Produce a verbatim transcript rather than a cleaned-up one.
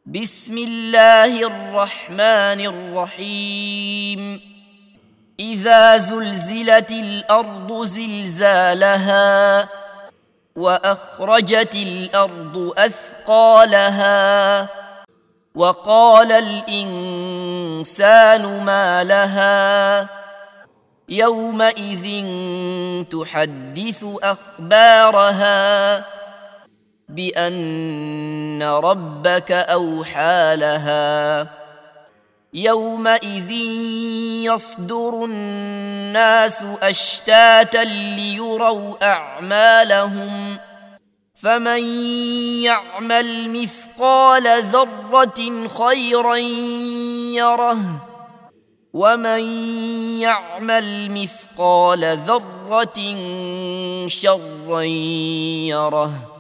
بسم الله الرحمن الرحيم إذا زلزلت الأرض زلزالها وأخرجت الأرض أثقالها وقال الإنسان ما لها يومئذ تحدث أخبارها بأن ربك أوحى لها يومئذ يصدر الناس أشتاتا ليروا أعمالهم فمن يعمل مثقال ذرة خيرا يره ومن يعمل مثقال ذرة شرا يره